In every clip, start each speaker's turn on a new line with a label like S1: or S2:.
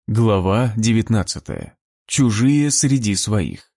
S1: Глава 19. Чужие среди своих.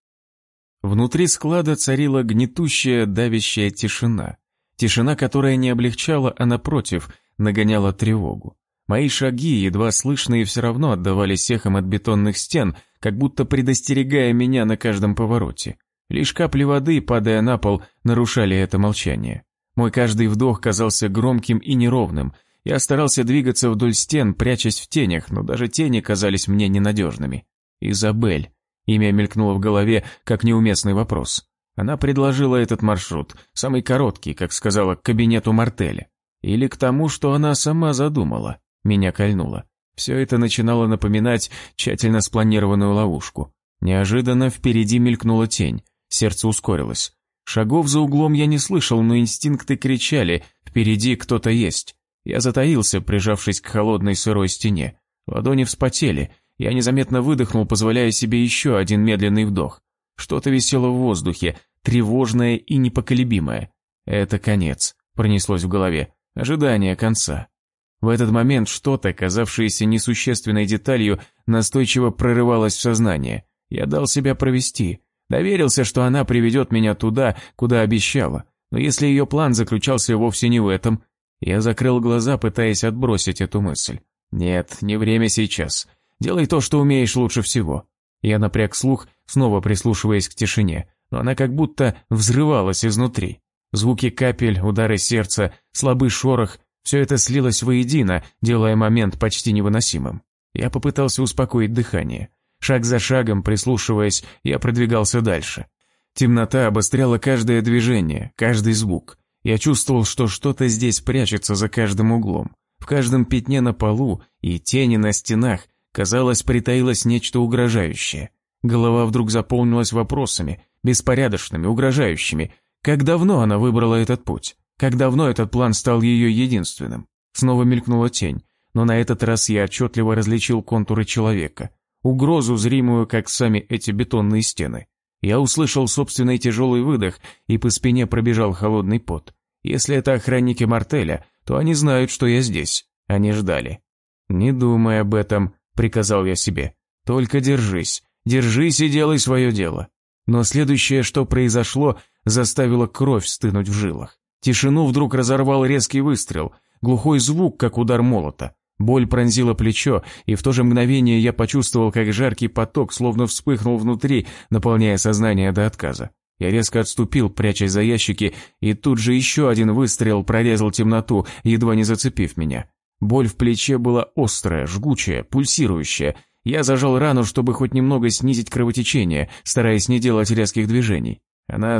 S1: Внутри склада царила гнетущая, давящая тишина. Тишина, которая не облегчала, а напротив, нагоняла тревогу. Мои шаги, едва слышные, все равно отдавались эхом от бетонных стен, как будто предостерегая меня на каждом повороте. Лишь капли воды, падая на пол, нарушали это молчание. Мой каждый вдох казался громким и неровным. Я старался двигаться вдоль стен, прячась в тенях, но даже тени казались мне ненадежными. Изабель. Имя мелькнуло в голове, как неуместный вопрос. Она предложила этот маршрут, самый короткий, как сказала, к кабинету Мартеля. Или к тому, что она сама задумала. Меня кольнуло. Все это начинало напоминать тщательно спланированную ловушку. Неожиданно впереди мелькнула тень. Сердце ускорилось. Шагов за углом я не слышал, но инстинкты кричали «Впереди кто-то есть». Я затаился, прижавшись к холодной сырой стене. Ладони вспотели. Я незаметно выдохнул, позволяя себе еще один медленный вдох. Что-то висело в воздухе, тревожное и непоколебимое. «Это конец», — пронеслось в голове. Ожидание конца. В этот момент что-то, казавшееся несущественной деталью, настойчиво прорывалось в сознание. Я дал себя провести. Доверился, что она приведет меня туда, куда обещала. Но если ее план заключался вовсе не в этом... Я закрыл глаза, пытаясь отбросить эту мысль. Нет, не время сейчас. Делай то, что умеешь лучше всего. Я напряг слух, снова прислушиваясь к тишине, но она как будто взрывалась изнутри. Звуки капель, удары сердца, слабый шорох – все это слилось воедино, делая момент почти невыносимым. Я попытался успокоить дыхание. Шаг за шагом, прислушиваясь, я продвигался дальше. Темнота обостряла каждое движение, каждый звук. Я чувствовал, что что-то здесь прячется за каждым углом. В каждом пятне на полу и тени на стенах, казалось, притаилось нечто угрожающее. Голова вдруг заполнилась вопросами, беспорядочными, угрожающими. Как давно она выбрала этот путь? Как давно этот план стал ее единственным? Снова мелькнула тень, но на этот раз я отчетливо различил контуры человека. Угрозу, зримую, как сами эти бетонные стены. Я услышал собственный тяжелый выдох, и по спине пробежал холодный пот. Если это охранники Мартеля, то они знают, что я здесь. Они ждали. «Не думай об этом», — приказал я себе. «Только держись. Держись и делай свое дело». Но следующее, что произошло, заставило кровь стынуть в жилах. Тишину вдруг разорвал резкий выстрел, глухой звук, как удар молота. Боль пронзила плечо, и в то же мгновение я почувствовал, как жаркий поток словно вспыхнул внутри, наполняя сознание до отказа. Я резко отступил, прячась за ящики, и тут же еще один выстрел прорезал темноту, едва не зацепив меня. Боль в плече была острая, жгучая, пульсирующая. Я зажал рану, чтобы хоть немного снизить кровотечение, стараясь не делать резких движений. Она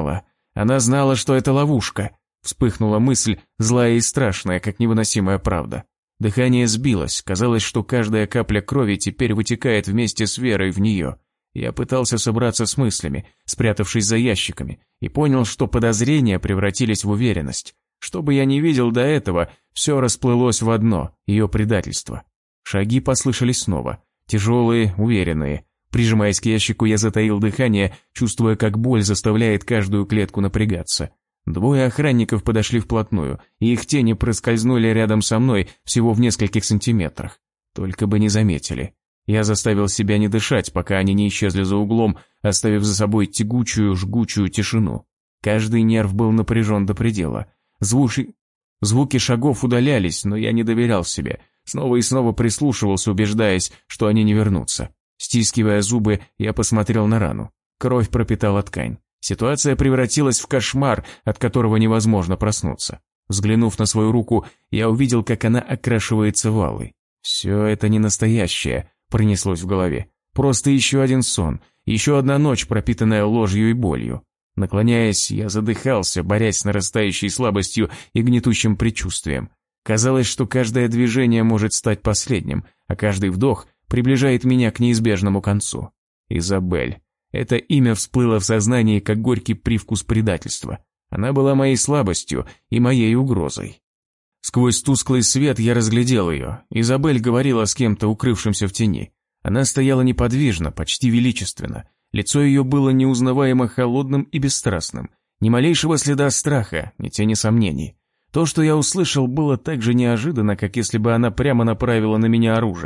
S1: знала, что это ловушка. Вспыхнула мысль, злая и страшная, как невыносимая правда. Дыхание сбилось, казалось, что каждая капля крови теперь вытекает вместе с верой в нее. Я пытался собраться с мыслями, спрятавшись за ящиками, и понял, что подозрения превратились в уверенность. Что бы я ни видел до этого, все расплылось в одно – ее предательство. Шаги послышались снова, тяжелые, уверенные. Прижимаясь к ящику, я затаил дыхание, чувствуя, как боль заставляет каждую клетку напрягаться. Двое охранников подошли вплотную, и их тени проскользнули рядом со мной всего в нескольких сантиметрах. Только бы не заметили. Я заставил себя не дышать, пока они не исчезли за углом, оставив за собой тягучую, жгучую тишину. Каждый нерв был напряжен до предела. Звуки шагов удалялись, но я не доверял себе. Снова и снова прислушивался, убеждаясь, что они не вернутся. Стискивая зубы, я посмотрел на рану. Кровь пропитала ткань. Ситуация превратилась в кошмар, от которого невозможно проснуться. Взглянув на свою руку, я увидел, как она окрашивается в алый. «Все это не настоящее», — пронеслось в голове. «Просто еще один сон, еще одна ночь, пропитанная ложью и болью». Наклоняясь, я задыхался, борясь с нарастающей слабостью и гнетущим предчувствием. Казалось, что каждое движение может стать последним, а каждый вдох приближает меня к неизбежному концу. Изабель. Это имя всплыло в сознании, как горький привкус предательства. Она была моей слабостью и моей угрозой. Сквозь тусклый свет я разглядел ее. Изабель говорила с кем-то, укрывшимся в тени. Она стояла неподвижно, почти величественно. Лицо ее было неузнаваемо холодным и бесстрастным. Ни малейшего следа страха, ни тени сомнений. То, что я услышал, было так же неожиданно, как если бы она прямо направила на меня оружие.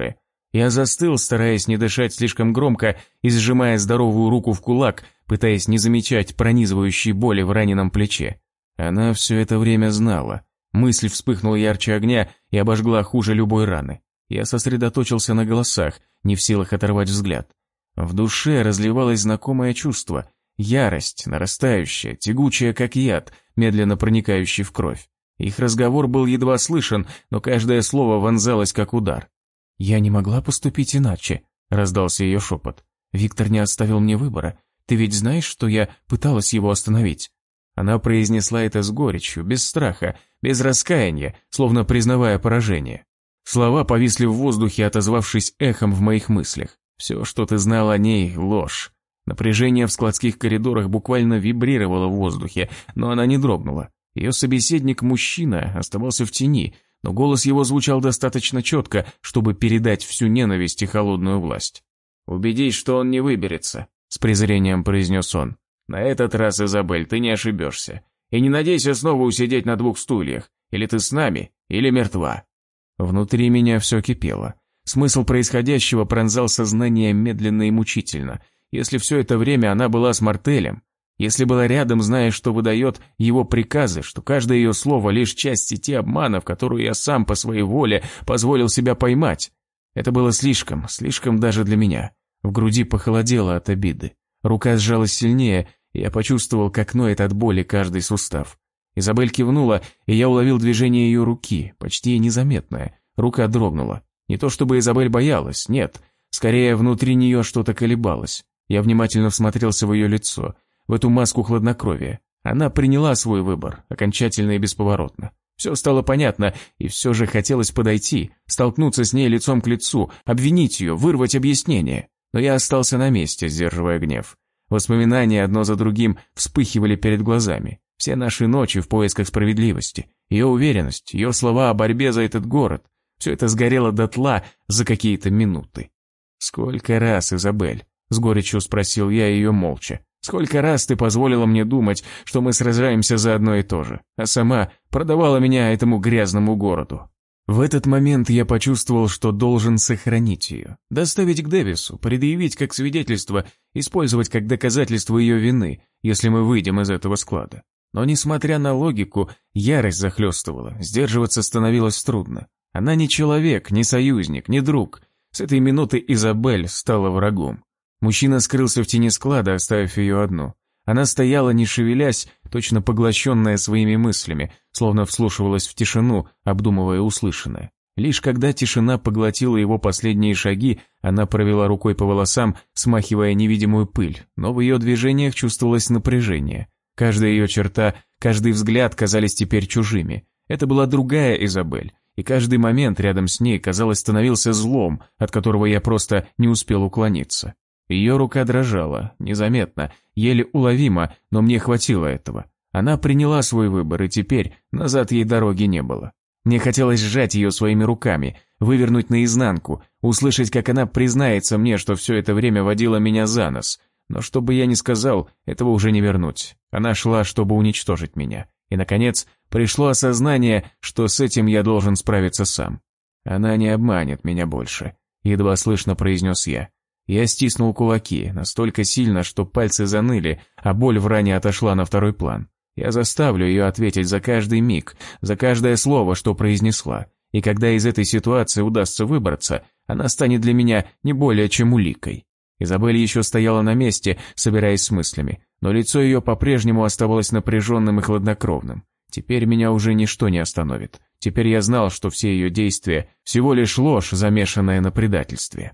S1: Я застыл, стараясь не дышать слишком громко и сжимая здоровую руку в кулак, пытаясь не замечать пронизывающей боли в раненом плече. Она все это время знала. Мысль вспыхнула ярче огня и обожгла хуже любой раны. Я сосредоточился на голосах, не в силах оторвать взгляд. В душе разливалось знакомое чувство. Ярость, нарастающая, тягучая, как яд, медленно проникающий в кровь. Их разговор был едва слышен, но каждое слово вонзалось, как удар. «Я не могла поступить иначе», — раздался ее шепот. «Виктор не оставил мне выбора. Ты ведь знаешь, что я пыталась его остановить?» Она произнесла это с горечью, без страха, без раскаяния, словно признавая поражение. Слова повисли в воздухе, отозвавшись эхом в моих мыслях. Все, что ты знал о ней, ложь. Напряжение в складских коридорах буквально вибрировало в воздухе, но она не дрогнула. Ее собеседник, мужчина, оставался в тени, но голос его звучал достаточно четко, чтобы передать всю ненависть и холодную власть. «Убедись, что он не выберется», — с презрением произнес он. «На этот раз, Изабель, ты не ошибешься. И не надейся снова усидеть на двух стульях. Или ты с нами, или мертва». Внутри меня все кипело. Смысл происходящего пронзал сознание медленно и мучительно. Если все это время она была с Мартелем, если была рядом, зная, что выдает его приказы, что каждое ее слово лишь часть сети обмана, в которую я сам по своей воле позволил себя поймать. Это было слишком, слишком даже для меня. В груди похолодело от обиды. Рука сжалась сильнее, и я почувствовал, как ноет от боли каждый сустав. Изабель кивнула, и я уловил движение ее руки, почти незаметное. Рука дрогнула. Не то чтобы Изабель боялась, нет. Скорее, внутри нее что-то колебалось. Я внимательно всмотрелся в ее лицо, в эту маску хладнокровия. Она приняла свой выбор, окончательно и бесповоротно. Все стало понятно, и все же хотелось подойти, столкнуться с ней лицом к лицу, обвинить ее, вырвать объяснение. Но я остался на месте, сдерживая гнев. Воспоминания одно за другим вспыхивали перед глазами. Все наши ночи в поисках справедливости, ее уверенность, ее слова о борьбе за этот город. Все это сгорело дотла за какие-то минуты. «Сколько раз, Изабель?» — с горечью спросил я ее молча. «Сколько раз ты позволила мне думать, что мы сражаемся за одно и то же, а сама продавала меня этому грязному городу?» В этот момент я почувствовал, что должен сохранить ее, доставить к Дэвису, предъявить как свидетельство, использовать как доказательство ее вины, если мы выйдем из этого склада. Но, несмотря на логику, ярость захлестывала, сдерживаться становилось трудно. Она не человек, не союзник, не друг. С этой минуты Изабель стала врагом. Мужчина скрылся в тени склада, оставив ее одну. Она стояла, не шевелясь, точно поглощенная своими мыслями, словно вслушивалась в тишину, обдумывая услышанное. Лишь когда тишина поглотила его последние шаги, она провела рукой по волосам, смахивая невидимую пыль, но в ее движениях чувствовалось напряжение. Каждая ее черта, каждый взгляд казались теперь чужими. Это была другая Изабель, и каждый момент рядом с ней, казалось, становился злом, от которого я просто не успел уклониться. Ее рука дрожала, незаметно, еле уловимо, но мне хватило этого. Она приняла свой выбор, и теперь назад ей дороги не было. Мне хотелось сжать ее своими руками, вывернуть наизнанку, услышать, как она признается мне, что все это время водила меня за нос. Но что бы я ни сказал, этого уже не вернуть. Она шла, чтобы уничтожить меня. И, наконец, пришло осознание, что с этим я должен справиться сам. «Она не обманет меня больше», — едва слышно произнес я. Я стиснул кулаки, настолько сильно, что пальцы заныли, а боль в ране отошла на второй план. Я заставлю ее ответить за каждый миг, за каждое слово, что произнесла. И когда из этой ситуации удастся выбраться, она станет для меня не более чем уликой. Изабель еще стояла на месте, собираясь с мыслями, но лицо ее по-прежнему оставалось напряженным и хладнокровным. Теперь меня уже ничто не остановит. Теперь я знал, что все ее действия всего лишь ложь, замешанная на предательстве.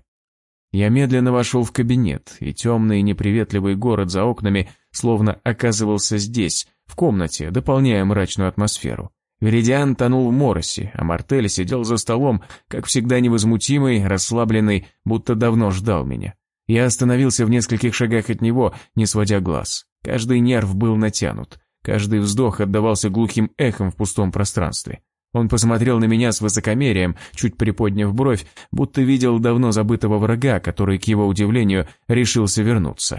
S1: Я медленно вошел в кабинет, и темный и неприветливый город за окнами словно оказывался здесь, в комнате, дополняя мрачную атмосферу. Веридиан тонул в моросе, а Мартель сидел за столом, как всегда невозмутимый, расслабленный, будто давно ждал меня. Я остановился в нескольких шагах от него, не сводя глаз. Каждый нерв был натянут, каждый вздох отдавался глухим эхом в пустом пространстве. Он посмотрел на меня с высокомерием, чуть приподняв бровь, будто видел давно забытого врага, который, к его удивлению, решился вернуться.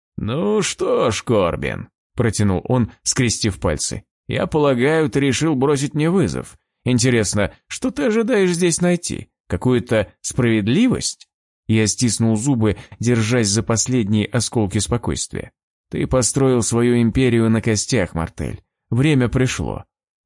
S1: «Ну что ж, Корбин», — протянул он, скрестив пальцы, — «я полагаю, ты решил бросить мне вызов. Интересно, что ты ожидаешь здесь найти? Какую-то справедливость? Я стиснул зубы, держась за последние осколки спокойствия. Ты построил свою империю на костях, Мартель. Время пришло.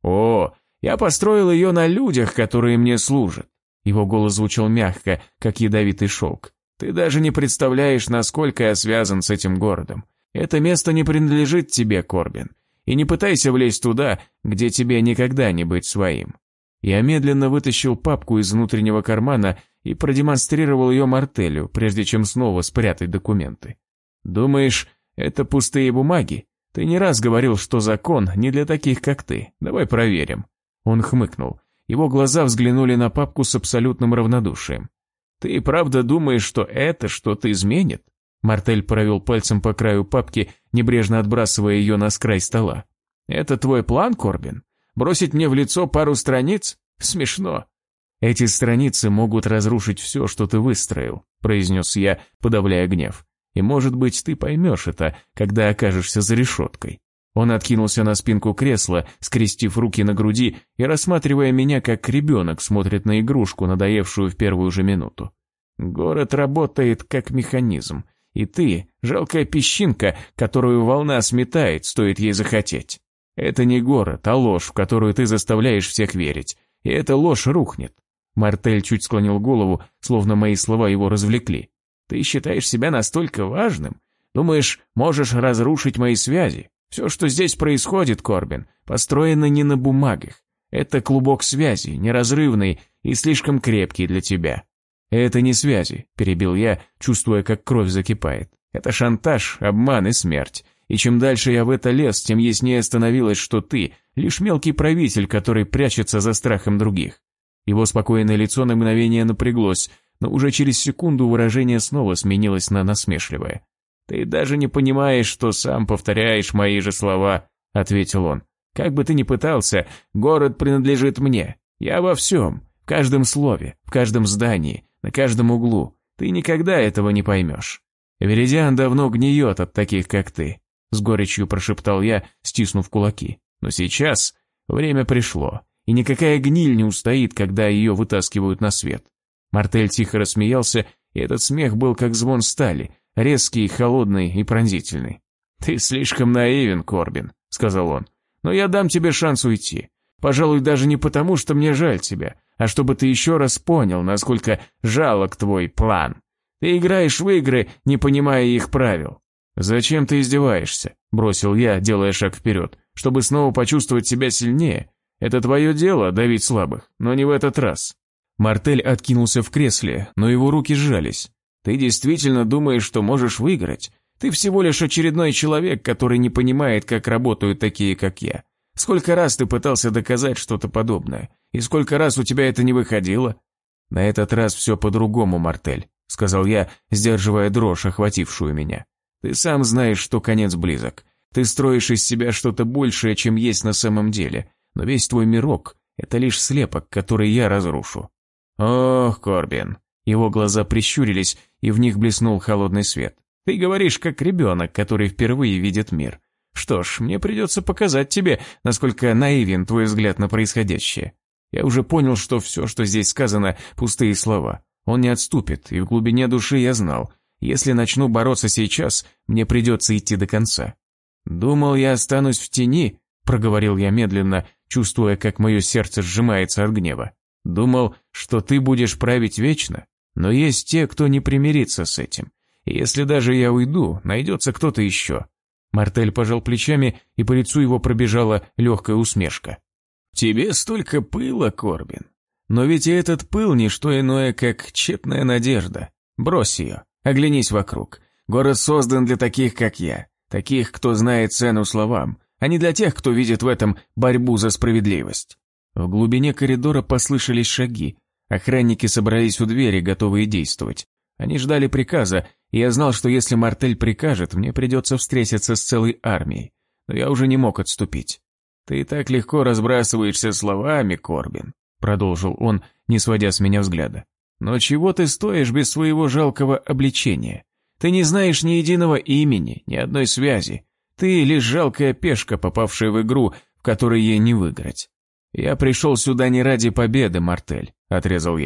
S1: О, я построил ее на людях, которые мне служат. Его голос звучал мягко, как ядовитый шелк. Ты даже не представляешь, насколько я связан с этим городом. Это место не принадлежит тебе, Корбин. И не пытайся влезть туда, где тебе никогда не быть своим. Я медленно вытащил папку из внутреннего кармана и продемонстрировал ее Мартелю, прежде чем снова спрятать документы. Думаешь, это пустые бумаги? Ты не раз говорил, что закон не для таких, как ты. Давай проверим. Он хмыкнул. Его глаза взглянули на папку с абсолютным равнодушием. Ты правда думаешь, что это что-то изменит? Мартель провел пальцем по краю папки, небрежно отбрасывая ее на край стола. «Это твой план, Корбин? Бросить мне в лицо пару страниц? Смешно». «Эти страницы могут разрушить все, что ты выстроил», – произнес я, подавляя гнев. «И, может быть, ты поймешь это, когда окажешься за решеткой». Он откинулся на спинку кресла, скрестив руки на груди и рассматривая меня, как ребенок смотрит на игрушку, надоевшую в первую же минуту. «Город работает как механизм. И ты – жалкая песчинка, которую волна сметает, стоит ей захотеть. Это не город, а ложь, в которую ты заставляешь всех верить. И эта ложь рухнет». Мартель чуть склонил голову, словно мои слова его развлекли. «Ты считаешь себя настолько важным? Думаешь, можешь разрушить мои связи? Все, что здесь происходит, Корбин, построено не на бумагах. Это клубок связей, неразрывный и слишком крепкий для тебя». «Это не связи», – перебил я, чувствуя, как кровь закипает. «Это шантаж, обман и смерть. И чем дальше я в это лез, тем яснее становилось, что ты – лишь мелкий правитель, который прячется за страхом других». Его спокойное лицо на мгновение напряглось, но уже через секунду выражение снова сменилось на насмешливое. «Ты даже не понимаешь, что сам повторяешь мои же слова», – ответил он. «Как бы ты ни пытался, город принадлежит мне. Я во всем, в каждом слове, в каждом здании, на каждом углу. Ты никогда этого не поймешь. Веридиан давно гниет от таких, как ты», – с горечью прошептал я, стиснув кулаки. «Но сейчас время пришло, и никакая гниль не устоит, когда ее вытаскивают на свет». Мартель тихо рассмеялся, и этот смех был как звон стали, резкий, холодный и пронзительный. «Ты слишком наивен, Корбин», – сказал он. «Но я дам тебе шанс уйти. Пожалуй, даже не потому, что мне жаль тебя, а чтобы ты еще раз понял, насколько жалок твой план. Ты играешь в игры, не понимая их правил». «Зачем ты издеваешься?» – бросил я, делая шаг вперед. «Чтобы снова почувствовать себя сильнее? Это твое дело – давить слабых, но не в этот раз». Мартель откинулся в кресле, но его руки сжались. «Ты действительно думаешь, что можешь выиграть? Ты всего лишь очередной человек, который не понимает, как работают такие, как я. Сколько раз ты пытался доказать что-то подобное? И сколько раз у тебя это не выходило?» «На этот раз все по-другому, Мартель», — сказал я, сдерживая дрожь, охватившую меня. «Ты сам знаешь, что конец близок. Ты строишь из себя что-то большее, чем есть на самом деле, но весь твой мирок — это лишь слепок, который я разрушу». «Ох, Корбин». Его глаза прищурились, и в них блеснул холодный свет. «Ты говоришь, как ребенок, который впервые видит мир. Что ж, мне придется показать тебе, насколько наивен твой взгляд на происходящее. Я уже понял, что все, что здесь сказано, пустые слова. Он не отступит, и в глубине души я знал, если начну бороться сейчас, мне придется идти до конца». «Думал, я останусь в тени», — проговорил я медленно, чувствуя, как мое сердце сжимается от гнева. «Думал, что ты будешь править вечно, но есть те, кто не примирится с этим. И если даже я уйду, найдется кто-то еще». Мартель пожал плечами, и по лицу его пробежала легкая усмешка. «Тебе столько пыла, Корбин. Но ведь и этот пыл не что иное, как тщетная надежда. Брось ее, оглянись вокруг. Город создан для таких, как я, таких, кто знает цену словам, а не для тех, кто видит в этом борьбу за справедливость». В глубине коридора послышались шаги. Охранники собрались у двери, готовые действовать. Они ждали приказа, и я знал, что если Мартель прикажет, мне придется встретиться с целой армией. Но я уже не мог отступить. «Ты так легко разбрасываешься словами, Корбин», — продолжил он, не сводя с меня взгляда. «Но чего ты стоишь без своего жалкого обличения? Ты не знаешь ни единого имени, ни одной связи. Ты лишь жалкая пешка, попавшая в игру, в которой ей не выиграть». «Я пришел сюда не ради победы, Мартель», — отрезал я.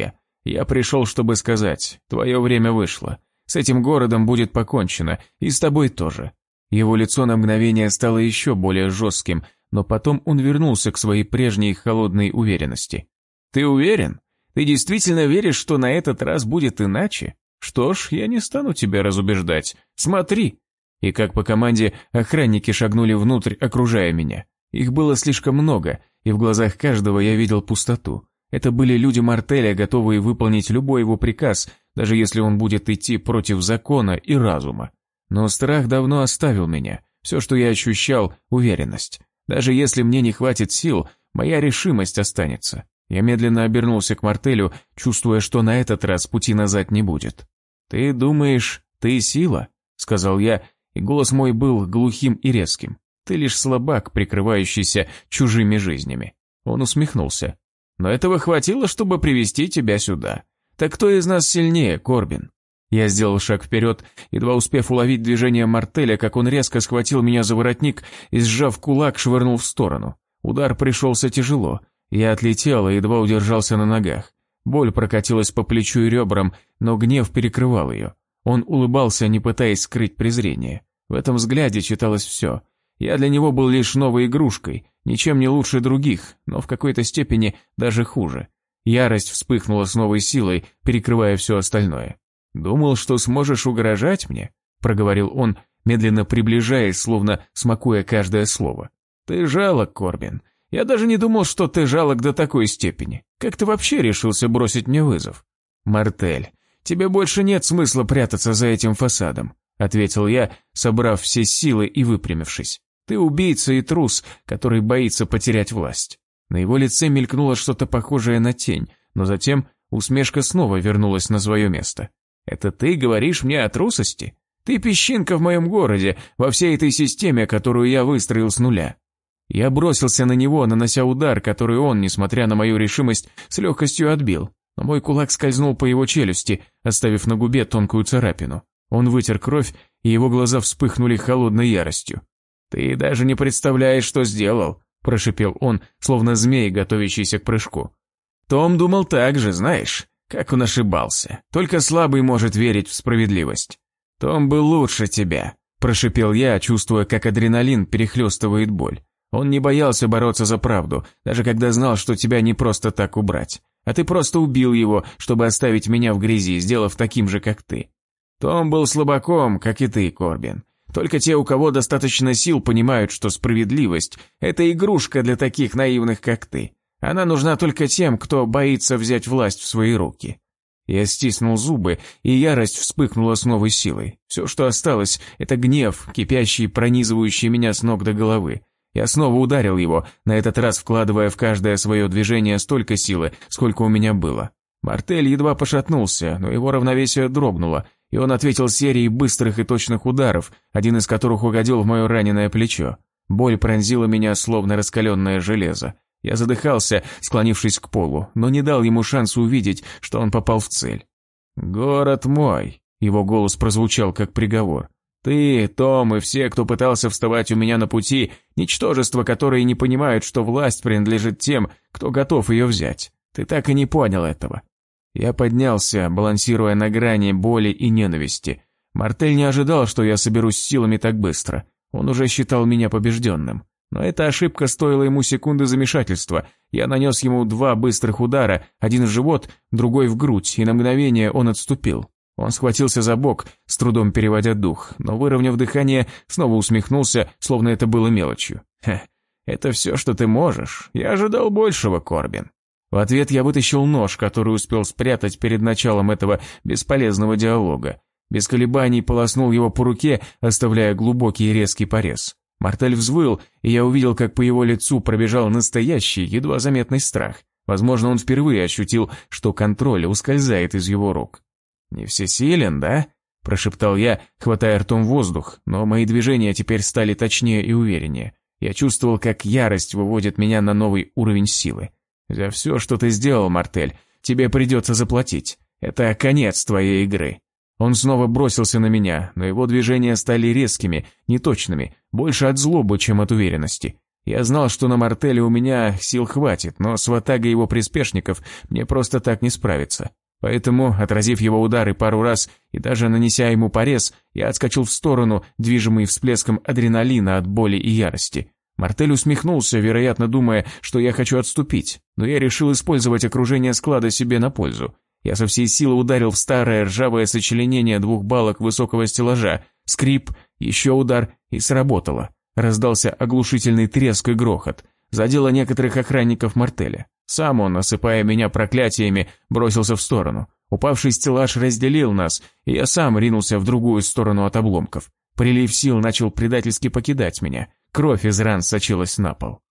S1: Я пришел, чтобы сказать, твое время вышло. С этим городом будет покончено, и с тобой тоже». Его лицо на мгновение стало еще более жестким, но потом он вернулся к своей прежней холодной уверенности. «Ты уверен? Ты действительно веришь, что на этот раз будет иначе? Что ж, я не стану тебя разубеждать. Смотри!» И как по команде охранники шагнули внутрь, окружая меня. Их было слишком много, и в глазах каждого я видел пустоту. Это были люди Мартеля, готовые выполнить любой его приказ, даже если он будет идти против закона и разума. Но страх давно оставил меня. Все, что я ощущал – уверенность. Даже если мне не хватит сил, моя решимость останется. Я медленно обернулся к Мартелю, чувствуя, что на этот раз пути назад не будет. «Ты думаешь, ты сила?» – сказал я, и голос мой был глухим и резким. «Ты лишь слабак, прикрывающийся чужими жизнями». Он усмехнулся. «Но этого хватило, чтобы привести тебя сюда. Так кто из нас сильнее, Корбин?» Я сделал шаг вперед, едва успев уловить движение Мартеля, как он резко схватил меня за воротник и, сжав кулак, швырнул в сторону. Удар пришелся тяжело. Я отлетел и едва удержался на ногах. Боль прокатилась по плечу и ребрам, но гнев перекрывал ее. Он улыбался, не пытаясь скрыть презрение. В этом взгляде читалось все. Я для него был лишь новой игрушкой, ничем не лучше других, но в какой-то степени даже хуже. Ярость вспыхнула с новой силой, перекрывая все остальное. «Думал, что сможешь угрожать мне?» – проговорил он, медленно приближаясь, словно смакуя каждое слово. «Ты жалок, Корбин. Я даже не думал, что ты жалок до такой степени. Как ты вообще решился бросить мне вызов?» «Мартель, тебе больше нет смысла прятаться за этим фасадом», – ответил я, собрав все силы и выпрямившись. «Ты убийца и трус, который боится потерять власть». На его лице мелькнуло что-то похожее на тень, но затем усмешка снова вернулась на свое место. «Это ты говоришь мне о трусости? Ты песчинка в моем городе, во всей этой системе, которую я выстроил с нуля». Я бросился на него, нанося удар, который он, несмотря на мою решимость, с легкостью отбил. Но мой кулак скользнул по его челюсти, оставив на губе тонкую царапину. Он вытер кровь, и его глаза вспыхнули холодной яростью. «Ты даже не представляешь, что сделал», – прошипел он, словно змей, готовящийся к прыжку. «Том думал так же, знаешь». Как он ошибался. Только слабый может верить в справедливость. «Том был лучше тебя», – прошипел я, чувствуя, как адреналин перехлестывает боль. Он не боялся бороться за правду, даже когда знал, что тебя не просто так убрать. А ты просто убил его, чтобы оставить меня в грязи, сделав таким же, как ты. Том был слабаком, как и ты, Корбин. Только те, у кого достаточно сил, понимают, что справедливость – это игрушка для таких наивных, как ты. Она нужна только тем, кто боится взять власть в свои руки». Я стиснул зубы, и ярость вспыхнула с новой силой. Все, что осталось, это гнев, кипящий, пронизывающий меня с ног до головы. Я снова ударил его, на этот раз вкладывая в каждое свое движение столько силы, сколько у меня было. Мартель едва пошатнулся, но его равновесие дрогнуло, и он ответил серией быстрых и точных ударов, один из которых угодил в мое раненое плечо. Боль пронзила меня, словно раскаленное железо. Я задыхался, склонившись к полу, но не дал ему шанса увидеть, что он попал в цель. «Город мой», — его голос прозвучал как приговор. «Ты, Том и все, кто пытался вставать у меня на пути, ничтожества, которые не понимают, что власть принадлежит тем, кто готов ее взять. Ты так и не понял этого». Я поднялся, балансируя на грани боли и ненависти. Мартель не ожидал, что я соберусь силами так быстро. Он уже считал меня побежденным. Но эта ошибка стоила ему секунды замешательства. Я нанес ему 2 быстрых удара, один в живот, другой в грудь, и на мгновение он отступил. Он схватился за бок, с трудом переводя дух, но, выровняв дыхание, снова усмехнулся, словно это было мелочью. «Это все, что ты можешь? Я ожидал большего, Корбин». В ответ я вытащил нож, который успел спрятать перед началом этого бесполезного диалога. Без колебаний полоснул его по руке, оставляя глубокий и резкий порез. Мартель взвыл, и я увидел, как по его лицу пробежал настоящий, едва заметный страх. Возможно, он впервые ощутил, что контроль ускользает из его рук. «Не всесилен, да?» – прошептал я, хватая ртом воздух, но мои движения теперь стали точнее и увереннее. Я чувствовал, как ярость выводит меня на новый уровень силы. «За все, что ты сделал, Мартель, тебе придется заплатить. Это конец твоей игры». Он снова бросился на меня, но его движения стали резкими, неточными, больше от злобы, чем от уверенности. Я знал, что на Мартеле у меня сил хватит, но с ватагой его приспешников мне просто так не справиться. Поэтому, отразив его удары пару раз и даже нанеся ему порез, я отскочил в сторону, движимый всплеском адреналина от боли и ярости. Мартель усмехнулся, вероятно, думая, что я хочу отступить, но я решил использовать окружение склада себе на пользу. Я со всей силы ударил в старое ржавое сочленение 2 балок высокого стеллажа, скрип, еще удар, и сработало. Раздался оглушительный треск и грохот. Задело некоторых охранников Мартеля. Сам он, осыпая меня проклятиями, бросился в сторону. Упавший стеллаж разделил нас, и я сам ринулся в другую сторону от обломков. Прилив сил начал предательски покидать меня. Кровь из ран сочилась на пол.